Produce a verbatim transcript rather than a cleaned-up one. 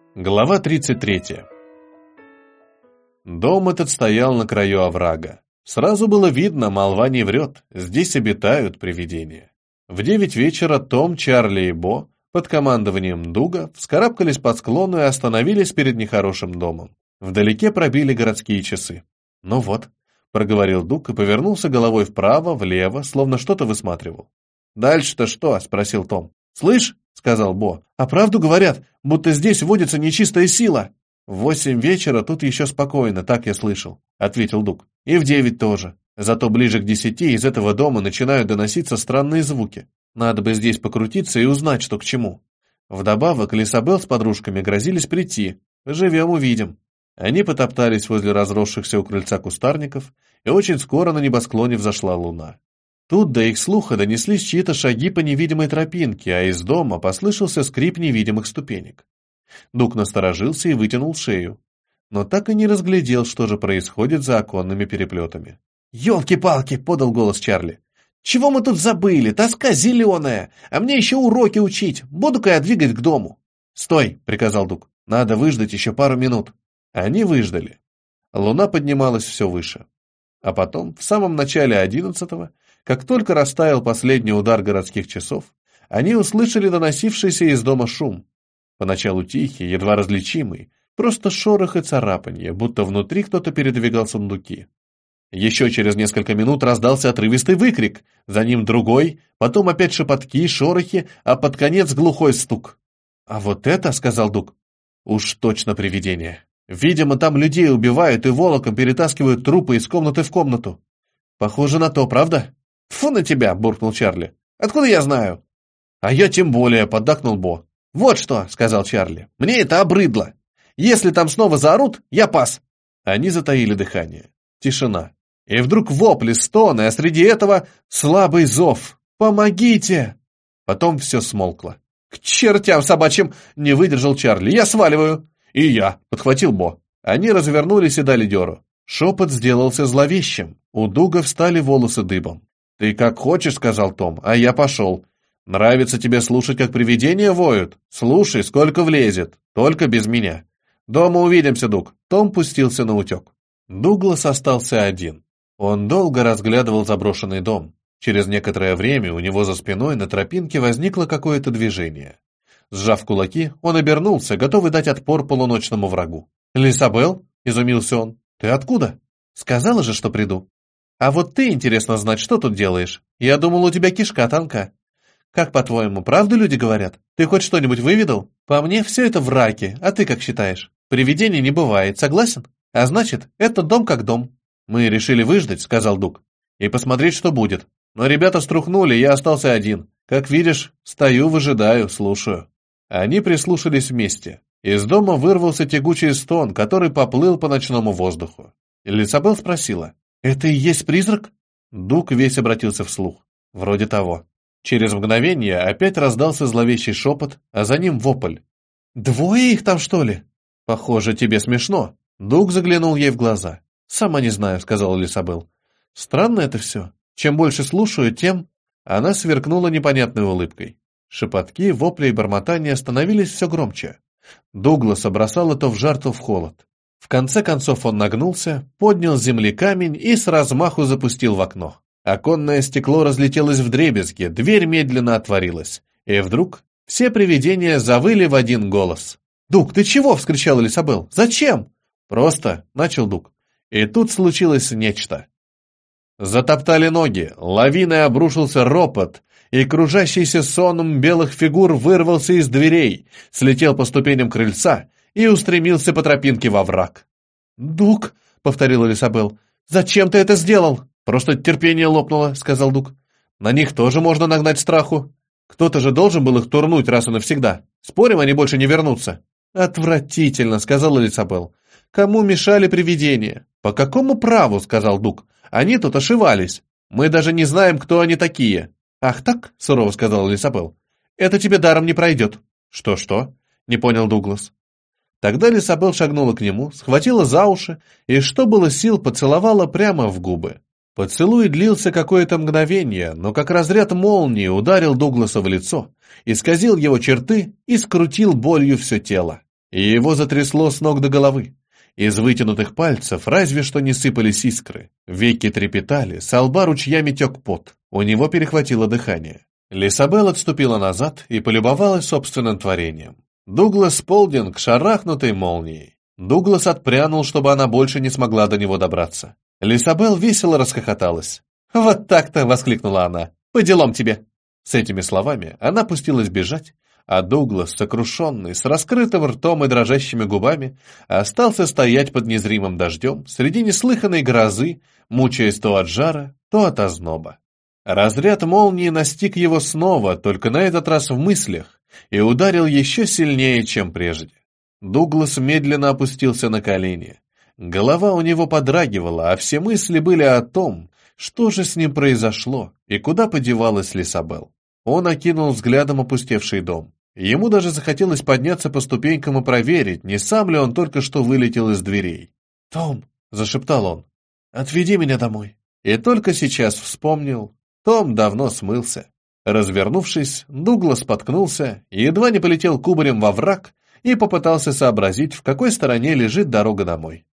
Глава тридцать третья. Дом этот стоял на краю оврага. Сразу было видно, молва не врет, здесь обитают привидения. В девять вечера Том, Чарли и Бо под командованием Дуга вскарабкались по склону и остановились перед нехорошим домом. Вдалеке пробили городские часы. «Ну вот», — проговорил Дуг и повернулся головой вправо, влево, словно что-то высматривал. «Дальше-то что?» — спросил Том. «Слышь», — сказал Бо, — «а правду говорят, будто здесь водится нечистая сила». «В восемь вечера тут еще спокойно, так я слышал», — ответил Дуг. «И в девять тоже. Зато ближе к десяти из этого дома начинают доноситься странные звуки. Надо бы здесь покрутиться и узнать, что к чему». Вдобавок, Лисабел с подружками грозились прийти. Живем — увидим. Они потоптались возле разросшихся у крыльца кустарников, и очень скоро на небосклоне взошла луна. Тут до их слуха донеслись чьи-то шаги по невидимой тропинке, а из дома послышался скрип невидимых ступенек. Дуг насторожился и вытянул шею, но так и не разглядел, что же происходит за оконными переплетами. «Елки-палки!» — подал голос Чарли. «Чего мы тут забыли? Тоска зеленая! А мне еще уроки учить! Буду-ка я двигать к дому!» «Стой!» — приказал Дуг. «Надо выждать еще пару минут». Они выждали. Луна поднималась все выше. А потом, в самом начале одиннадцатого, как только растаял последний удар городских часов, они услышали доносившийся из дома шум. Поначалу тихий, едва различимый, просто шорох и царапанье, будто внутри кто-то передвигал сундуки. Еще через несколько минут раздался отрывистый выкрик, за ним другой, потом опять шепотки, шорохи, а под конец глухой стук. «А вот это, — сказал Дуг, — уж точно привидение. Видимо, там людей убивают и волоком перетаскивают трупы из комнаты в комнату. Похоже на то, правда?» «Фу на тебя!» — буркнул Чарли. «Откуда я знаю?» «А я тем более!» — поддакнул Бо. «Вот что!» — сказал Чарли. «Мне это обрыдло! Если там снова заорут, я пас!» Они затаили дыхание. Тишина. И вдруг вопли, стоны, а среди этого слабый зов. «Помогите!» Потом все смолкло. «К чертям собачьим!» — не выдержал Чарли. «Я сваливаю!» «И я!» — подхватил Бо. Они развернулись и дали дёру. Шепот сделался зловещим. У Дуга встали волосы дыбом. «Ты как хочешь», — сказал Том, — «а я пошел. Нравится тебе слушать, как привидения воют? Слушай, сколько влезет, только без меня. Дома увидимся, Дуг». Том пустился на утек. Дуглас остался один. Он долго разглядывал заброшенный дом. Через некоторое время у него за спиной на тропинке возникло какое-то движение. Сжав кулаки, он обернулся, готовый дать отпор полуночному врагу. «Лисабел?» — изумился он. «Ты откуда? Сказала же, что приду». «А вот ты, интересно знать, что тут делаешь? Я думал, у тебя кишка тонка. Как, по-твоему, правду люди говорят? Ты хоть что-нибудь выведал? По мне, все это враки, а ты как считаешь? Привидений не бывает, согласен? А значит, это дом как дом». «Мы решили выждать», — сказал Дуг, — «и посмотреть, что будет. Но ребята струхнули, я остался один. Как видишь, стою, выжидаю, слушаю». Они прислушались вместе. Из дома вырвался тягучий стон, который поплыл по ночному воздуху. Лисабел спросила: «Это и есть призрак?» Дуг весь обратился вслух. «Вроде того». Через мгновение опять раздался зловещий шепот, а за ним вопль. «Двое их там, что ли?» «Похоже, тебе смешно». Дуг заглянул ей в глаза. «Сама не знаю», — сказала Лисабел. «Странно это все. Чем больше слушаю, тем...» Она сверкнула непонятной улыбкой. Шепотки, вопли и бормотания становились все громче. Дугласа бросало то в жар, то в холод. В конце концов он нагнулся, поднял с земли камень и с размаху запустил в окно. Оконное стекло разлетелось вдребезги, дверь медленно отворилась. И вдруг все привидения завыли в один голос. «Дуг, ты чего?» — вскричала Лисабел. «Зачем?» «Просто», — начал Дуг. И тут случилось нечто. Затоптали ноги, лавиной обрушился ропот, и кружащийся сонм белых фигур вырвался из дверей, слетел по ступеням крыльца и устремился по тропинке во враг. «Дуг», — повторила Лисабел, — «зачем ты это сделал?» «Просто терпение лопнуло», — сказал Дуг. «На них тоже можно нагнать страху. Кто-то же должен был их турнуть раз и навсегда. Спорим, они больше не вернутся». «Отвратительно», — сказала Лисабел. «Кому мешали привидения?» «По какому праву?» — сказал Дуг. «Они тут ошивались. Мы даже не знаем, кто они такие». «Ах так?» — сурово сказала Лисабел. «Это тебе даром не пройдет». «Что-что?» — не понял Дуглас. Тогда Лисабел шагнула к нему, схватила за уши и, что было сил, поцеловала прямо в губы. Поцелуй длился какое-то мгновение, но как разряд молнии ударил Дугласа в лицо, исказил его черты и скрутил болью все тело. и его затрясло с ног до головы. Из вытянутых пальцев разве что не сыпались искры. Веки трепетали, со лба ручьями тек пот. У него перехватило дыхание. Лисабел отступила назад и полюбовалась собственным творением. Дуглас Полдинг шарахнутой молнией. Дуглас отпрянул, чтобы она больше не смогла до него добраться. Лисабел весело расхохоталась. «Вот так-то!» — воскликнула она. «По делам тебе!» С этими словами она пустилась бежать, а Дуглас, сокрушенный, с раскрытым ртом и дрожащими губами, остался стоять под незримым дождем среди неслыханной грозы, мучаясь то от жара, то от озноба. Разряд молнии настиг его снова, только на этот раз в мыслях, и ударил еще сильнее, чем прежде. Дуглас медленно опустился на колени. Голова у него подрагивала, а все мысли были о том, что же с ним произошло и куда подевалась Лисабел. Он окинул взглядом опустевший дом. Ему даже захотелось подняться по ступенькам и проверить, не сам ли он только что вылетел из дверей. «Том», — зашептал он, — «отведи меня домой». И только сейчас вспомнил, Том давно смылся. Развернувшись, Дуглас споткнулся, едва не полетел кубарем во враг и попытался сообразить, в какой стороне лежит дорога домой.